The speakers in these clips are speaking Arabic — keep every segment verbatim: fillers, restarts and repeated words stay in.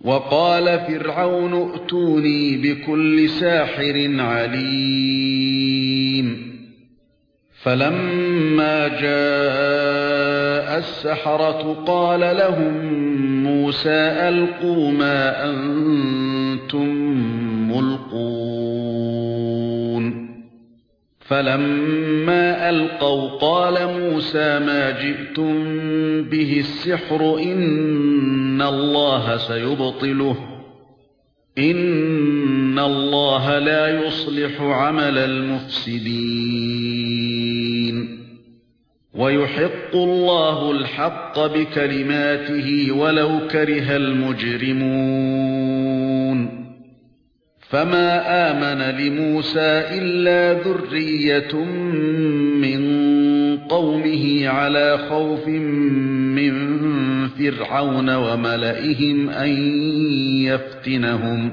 وقال فرعون ائتوني بكل ساحر عليم فلما جاء السحرة قال لهم موسى ألقوا ما أنتم ملقون فلما ألقوا قال موسى ما جئتم به السحر إن الله سيبطله إن الله لا يصلح عمل المفسدين ويحق الله الحق بكلماته ولو كره المجرمون فما آمن لموسى إلا ذرية من قومه على خوف من فرعون وملئهم أن يفتنهم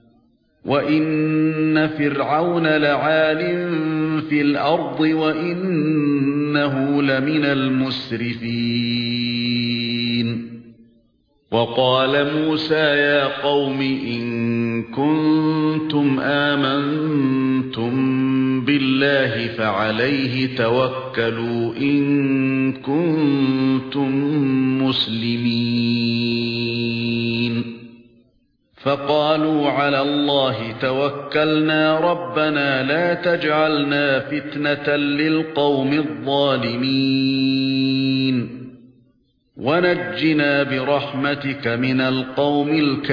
وإن فرعون لعال في الأرض وإنه لمن المسرفين وقال موسى يا قوم إن كنتم آمنتم بالله فعليه توكلوا إن كنتم مسلمين فقالوا على الله توكلنا ربنا لا تجعلنا فتنة للقوم الظالمين ونجنا برحمتك من القوم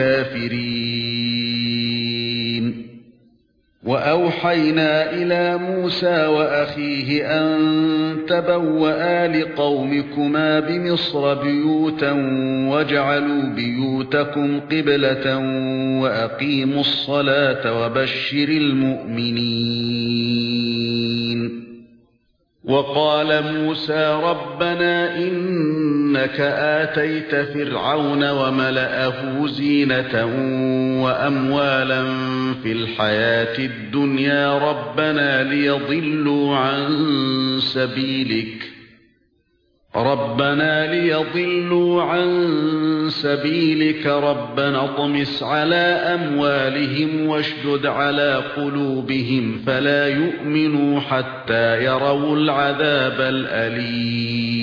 الكافرين وأوحينا إلى موسى وأخيه أن تبوأ لقومكما بمصر بيوتا واجعلوا بيوتكم قبلة وأقيموا الصلاة وبشر المؤمنين وقال موسى ربنا إنك آتيت فرعون وملأه زينة وأموالا في الحياة الدنيا ربنا ليضلوا عن سبيلك ربنا ليضلوا عن سبيلك ربنا اطمس على أموالهم واشدد على قلوبهم فلا يؤمنوا حتى يروا العذاب الأليم